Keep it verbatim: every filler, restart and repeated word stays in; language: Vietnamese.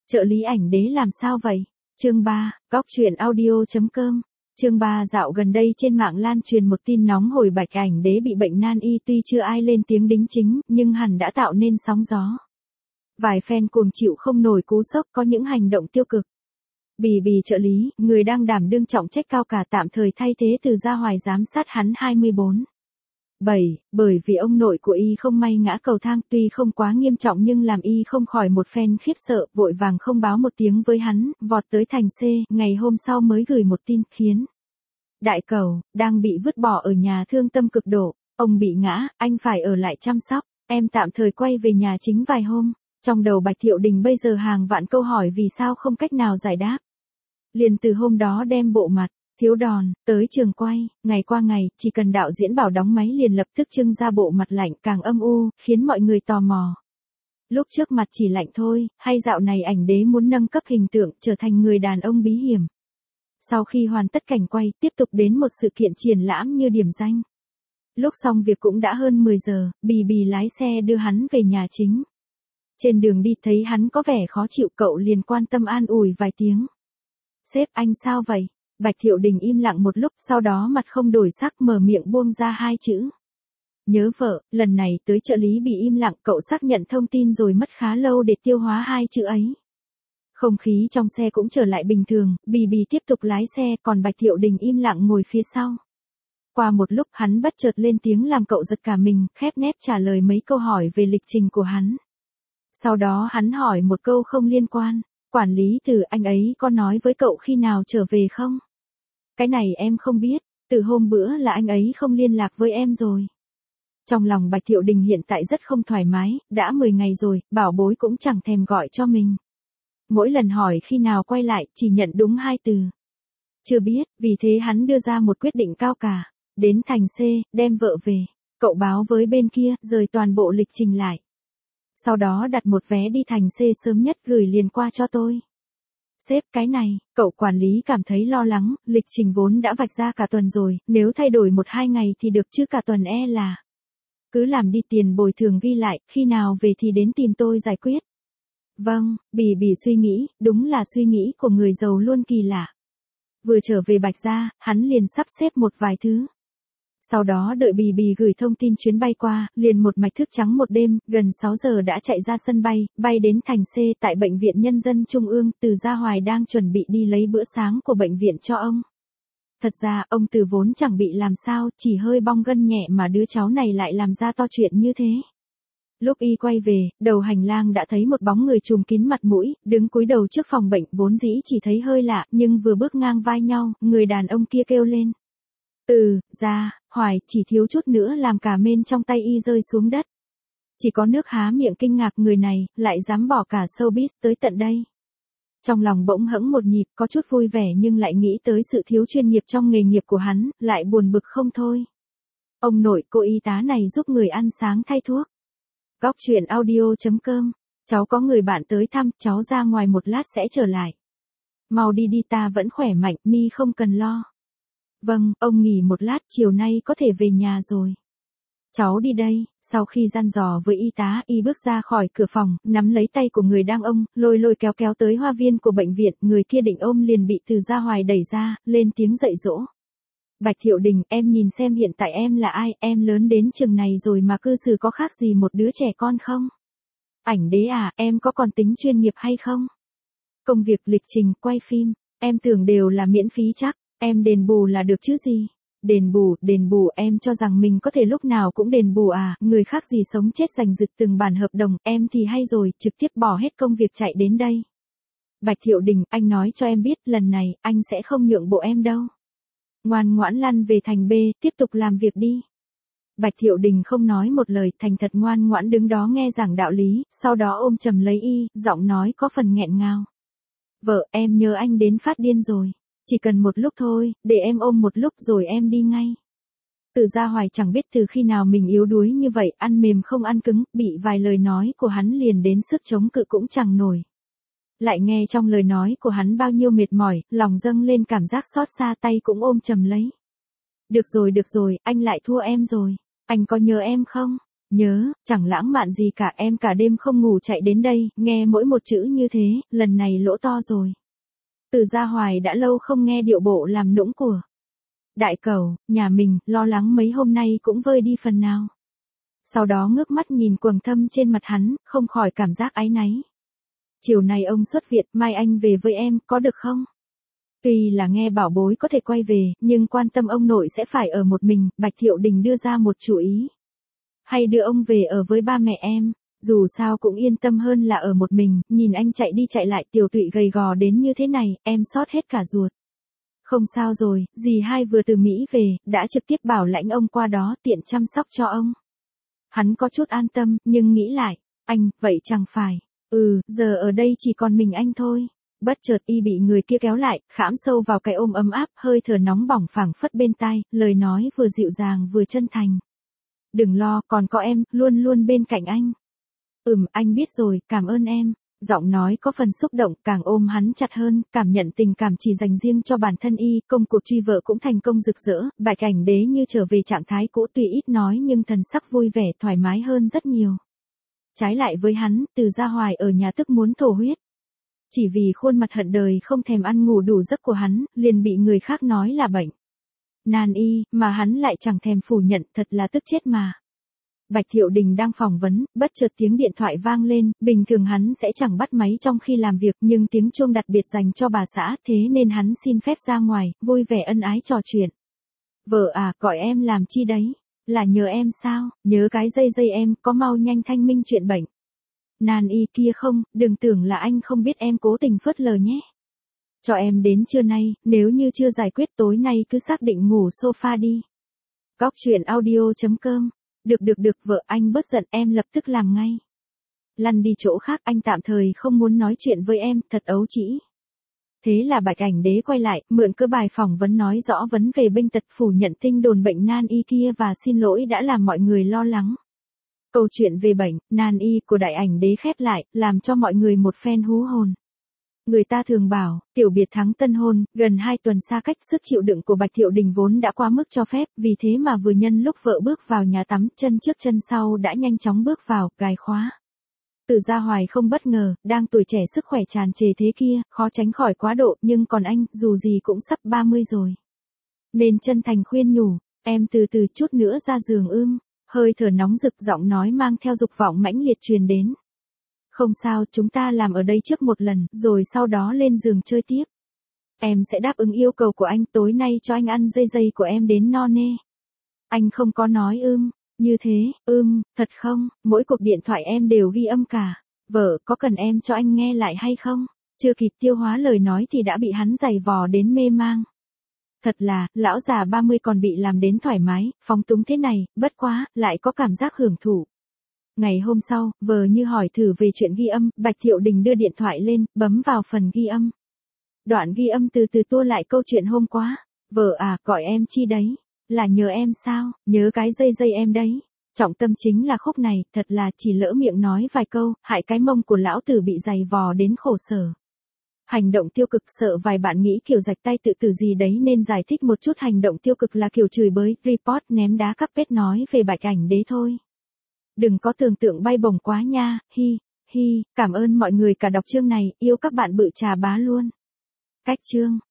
Trợ lý ảnh đế làm sao vậy? Chương ba, góc truyện audio chấm com. Chương ba dạo gần đây trên mạng lan truyền một tin nóng hổi Bạch ảnh đế bị bệnh nan y, tuy chưa ai lên tiếng đính chính, nhưng hẳn đã tạo nên sóng gió. Vài fan cuồng chịu không nổi cú sốc, có những hành động tiêu cực. Bì bì trợ lý, người đang đảm đương trọng trách cao cả tạm thời thay thế Từ Gia Hoài giám sát hắn hai mươi bốn bảy, bởi vì ông nội của y không may ngã cầu thang, tuy không quá nghiêm trọng nhưng làm y không khỏi một phen khiếp sợ, vội vàng không báo một tiếng với hắn, vọt tới thành C, ngày hôm sau mới gửi một tin, khiến đại cầu, đang bị vứt bỏ ở nhà thương tâm cực độ, ông bị ngã, anh phải ở lại chăm sóc, em tạm thời quay về nhà chính vài hôm. Trong đầu Bạch Thiệu Đình bây giờ hàng vạn câu hỏi vì sao không cách nào giải đáp. Liền từ hôm đó đem bộ mặt thiếu đòn tới trường quay, ngày qua ngày, chỉ cần đạo diễn bảo đóng máy liền lập tức trưng ra bộ mặt lạnh càng âm u, khiến mọi người tò mò. Lúc trước mặt chỉ lạnh thôi, hay dạo này ảnh đế muốn nâng cấp hình tượng trở thành người đàn ông bí hiểm. Sau khi hoàn tất cảnh quay, tiếp tục đến một sự kiện triển lãm như điểm danh. Lúc xong việc cũng đã hơn mười giờ, Bì Bì lái xe đưa hắn về nhà chính. Trên đường đi thấy hắn có vẻ khó chịu, cậu liền quan tâm an ủi vài tiếng. Sếp, anh sao vậy? Bạch Thiệu Đình im lặng một lúc, sau đó mặt không đổi sắc mở miệng buông ra hai chữ. Nhớ vợ. Lần này tới trợ lý bị im lặng, cậu xác nhận thông tin rồi mất khá lâu để tiêu hóa hai chữ ấy. Không khí trong xe cũng trở lại bình thường, Bì Bì tiếp tục lái xe, còn Bạch Thiệu Đình im lặng ngồi phía sau. Qua một lúc hắn bất chợt lên tiếng làm cậu giật cả mình, khép nép trả lời mấy câu hỏi về lịch trình của hắn. Sau đó hắn hỏi một câu không liên quan. Quản lý Từ, anh ấy có nói với cậu khi nào trở về không? Cái này em không biết, từ hôm bữa là anh ấy không liên lạc với em rồi. Trong lòng Bạch Thiệu Đình hiện tại rất không thoải mái, đã mười ngày rồi, bảo bối cũng chẳng thèm gọi cho mình. Mỗi lần hỏi khi nào quay lại, chỉ nhận đúng hai từ. Chưa biết, vì thế hắn đưa ra một quyết định cao cả. Đến thành C, đem vợ về. Cậu báo với bên kia, rời toàn bộ lịch trình lại. Sau đó đặt một vé đi thành C sớm nhất gửi liền qua cho tôi. Sếp, cái này, cậu quản lý cảm thấy lo lắng, lịch trình vốn đã vạch ra cả tuần rồi, nếu thay đổi một hai ngày thì được chứ cả tuần e là. Cứ làm đi, tiền bồi thường ghi lại, khi nào về thì đến tìm tôi giải quyết. Vâng, Bì Bì suy nghĩ, đúng là suy nghĩ của người giàu luôn kỳ lạ. Vừa trở về Bạch Gia, hắn liền sắp xếp một vài thứ. Sau đó đợi Bì Bì gửi thông tin chuyến bay qua, liền một mạch thức trắng một đêm, gần sáu giờ đã chạy ra sân bay, bay đến thành C. Tại Bệnh viện Nhân dân Trung ương, Từ Gia Hoài đang chuẩn bị đi lấy bữa sáng của bệnh viện cho ông. Thật ra, ông Từ vốn chẳng bị làm sao, chỉ hơi bong gân nhẹ mà đứa cháu này lại làm ra to chuyện như thế. Lúc y quay về, đầu hành lang đã thấy một bóng người trùm kín mặt mũi, đứng cúi đầu trước phòng bệnh, vốn dĩ chỉ thấy hơi lạ, nhưng vừa bước ngang vai nhau, người đàn ông kia kêu lên. Từ Gia Hoài, chỉ thiếu chút nữa làm cả mên trong tay y rơi xuống đất. Chỉ có nước há miệng kinh ngạc, người này, lại dám bỏ cả showbiz tới tận đây. Trong lòng bỗng hẫng một nhịp, có chút vui vẻ nhưng lại nghĩ tới sự thiếu chuyên nghiệp trong nghề nghiệp của hắn, lại buồn bực không thôi. Ông nội, cô y tá này giúp người ăn sáng thay thuốc. Góc truyện audio chấm com. Cháu có người bạn tới thăm, cháu ra ngoài một lát sẽ trở lại. Mau đi đi, ta vẫn khỏe mạnh, mi không cần lo. Vâng, ông nghỉ một lát, chiều nay có thể về nhà rồi. Cháu đi đây. Sau khi dặn dò với y tá, y bước ra khỏi cửa phòng, nắm lấy tay của người đang ôm, lôi lôi kéo kéo tới hoa viên của bệnh viện, người kia định ôm liền bị Từ Gia Hoài đẩy ra, lên tiếng dạy dỗ. Bạch Thiệu Đình, em nhìn xem hiện tại em là ai, em lớn đến chừng này rồi mà cư xử có khác gì một đứa trẻ con không? Ảnh đế à, em có còn tính chuyên nghiệp hay không? Công việc, lịch trình, quay phim, em tưởng đều là miễn phí chắc. Em đền bù là được chứ gì? Đền bù, đền bù, em cho rằng mình có thể lúc nào cũng đền bù à, người khác gì sống chết giành giật từng bản hợp đồng, em thì hay rồi, trực tiếp bỏ hết công việc chạy đến đây. Bạch Thiệu Đình, anh nói cho em biết, lần này, anh sẽ không nhượng bộ em đâu. Ngoan ngoãn lăn về thành B, tiếp tục làm việc đi. Bạch Thiệu Đình không nói một lời, thành thật ngoan ngoãn đứng đó nghe giảng đạo lý, sau đó ôm chầm lấy y, giọng nói có phần nghẹn ngào. Vợ, em nhớ anh đến phát điên rồi. Chỉ cần một lúc thôi, để em ôm một lúc rồi em đi ngay. Từ Gia Hoài chẳng biết từ khi nào mình yếu đuối như vậy, ăn mềm không ăn cứng, bị vài lời nói của hắn liền đến sức chống cự cũng chẳng nổi. Lại nghe trong lời nói của hắn bao nhiêu mệt mỏi, lòng dâng lên cảm giác xót xa, tay cũng ôm chầm lấy. Được rồi được rồi, anh lại thua em rồi. Anh có nhớ em không? Nhớ, chẳng lãng mạn gì cả, em cả đêm không ngủ chạy đến đây, nghe mỗi một chữ như thế, lần này lỗ to rồi. Từ Gia Hoài đã lâu không nghe điệu bộ làm nũng của đại cẩu, nhà mình, lo lắng mấy hôm nay cũng vơi đi phần nào. Sau đó ngước mắt nhìn quầng thâm trên mặt hắn, không khỏi cảm giác áy náy. Chiều nay ông xuất viện, mai anh về với em, có được không? Tuy là nghe bảo bối có thể quay về, nhưng quan tâm ông nội sẽ phải ở một mình, Bạch Thiệu Đình đưa ra một chủ ý. Hay đưa ông về ở với ba mẹ em, dù sao cũng yên tâm hơn là ở một mình, nhìn anh chạy đi chạy lại tiểu tụy gầy gò đến như thế này, em xót hết cả ruột. Không sao rồi, dì hai vừa từ Mỹ về, đã trực tiếp bảo lãnh ông qua đó tiện chăm sóc cho ông. Hắn có chút an tâm, nhưng nghĩ lại, anh, vậy chẳng phải, ừ, giờ ở đây chỉ còn mình anh thôi. Bất chợt y bị người kia kéo lại, khảm sâu vào cái ôm ấm áp, hơi thở nóng bỏng phảng phất bên tai, lời nói vừa dịu dàng vừa chân thành. Đừng lo, còn có em, luôn luôn bên cạnh anh. Ừm, anh biết rồi, cảm ơn em. Giọng nói có phần xúc động, càng ôm hắn chặt hơn, cảm nhận tình cảm chỉ dành riêng cho bản thân y, công cuộc truy vợ cũng thành công rực rỡ, Bạch Ảnh Đế như trở về trạng thái cũ, tuy ít nói nhưng thần sắc vui vẻ, thoải mái hơn rất nhiều. Trái lại với hắn, Từ Gia Hoài ở nhà tức muốn thổ huyết. Chỉ vì khuôn mặt hận đời không thèm ăn ngủ đủ giấc của hắn, liền bị người khác nói là bệnh nan y, mà hắn lại chẳng thèm phủ nhận, thật là tức chết mà. Bạch Thiệu Đình đang phỏng vấn, bất chợt tiếng điện thoại vang lên, bình thường hắn sẽ chẳng bắt máy trong khi làm việc, nhưng tiếng chuông đặc biệt dành cho bà xã, thế nên hắn xin phép ra ngoài, vui vẻ ân ái trò chuyện. Vợ à, gọi em làm chi đấy? Là nhờ em sao? Nhớ cái dây dây em, có mau nhanh thanh minh chuyện bệnh nan y kia không, đừng tưởng là anh không biết em cố tình phớt lờ nhé. Cho em đến trưa nay, nếu như chưa giải quyết tối nay cứ xác định ngủ sofa đi. Góc chuyện audio chấm com. Được được được vợ, anh bớt giận, em lập tức làm ngay. Lăn đi chỗ khác, anh tạm thời không muốn nói chuyện với em, thật ấu trĩ. Thế là Bạch Ảnh Đế quay lại, mượn cơ bài phỏng vấn nói rõ vấn về bệnh tật, phủ nhận tin đồn bệnh nan y kia và xin lỗi đã làm mọi người lo lắng. Câu chuyện về bệnh nan y của Đại Ảnh Đế khép lại, làm cho mọi người một phen hú hồn. Người ta thường bảo, tiểu biệt thắng tân hôn, gần hai tuần xa cách, sức chịu đựng của Bạch Thiệu Đình vốn đã quá mức cho phép, vì thế mà vừa nhân lúc vợ bước vào nhà tắm, chân trước chân sau đã nhanh chóng bước vào, gài khóa. Từ Gia Hoài không bất ngờ, đang tuổi trẻ sức khỏe tràn trề thế kia, khó tránh khỏi quá độ, nhưng còn anh, dù gì cũng sắp ba mươi rồi. Nên chân thành khuyên nhủ, em từ từ chút nữa ra giường ưm, hơi thở nóng rực, giọng nói mang theo dục vọng mãnh liệt truyền đến. Không sao, chúng ta làm ở đây trước một lần, rồi sau đó lên giường chơi tiếp. Em sẽ đáp ứng yêu cầu của anh, tối nay cho anh ăn dây dây của em đến no nê. Anh không có nói ưm, như thế, ưm, thật không, mỗi cuộc điện thoại em đều ghi âm cả. Vợ, có cần em cho anh nghe lại hay không? Chưa kịp tiêu hóa lời nói thì đã bị hắn giày vò đến mê mang. Thật là, lão già ba mươi còn bị làm đến thoải mái, phóng túng thế này, bất quá, lại có cảm giác hưởng thụ. Ngày hôm sau, vờ như hỏi thử về chuyện ghi âm, Bạch Thiệu Đình đưa điện thoại lên, bấm vào phần ghi âm. Đoạn ghi âm từ từ tua lại câu chuyện hôm qua. Vợ à, gọi em chi đấy? Là nhờ em sao? Nhớ cái dây dây em đấy. Trọng tâm chính là khúc này, thật là chỉ lỡ miệng nói vài câu, hại cái mông của lão tử bị giày vò đến khổ sở. Hành động tiêu cực, sợ vài bạn nghĩ kiểu rạch tay tự tử gì đấy nên giải thích một chút, hành động tiêu cực là kiểu chửi bới, report, ném đá, cắp pết nói về Bạch Ảnh Đế thôi. Đừng có tưởng tượng bay bổng quá nha, hi, hi, cảm ơn mọi người cả đọc chương này, yêu các bạn bự trà bá luôn. Cách chương.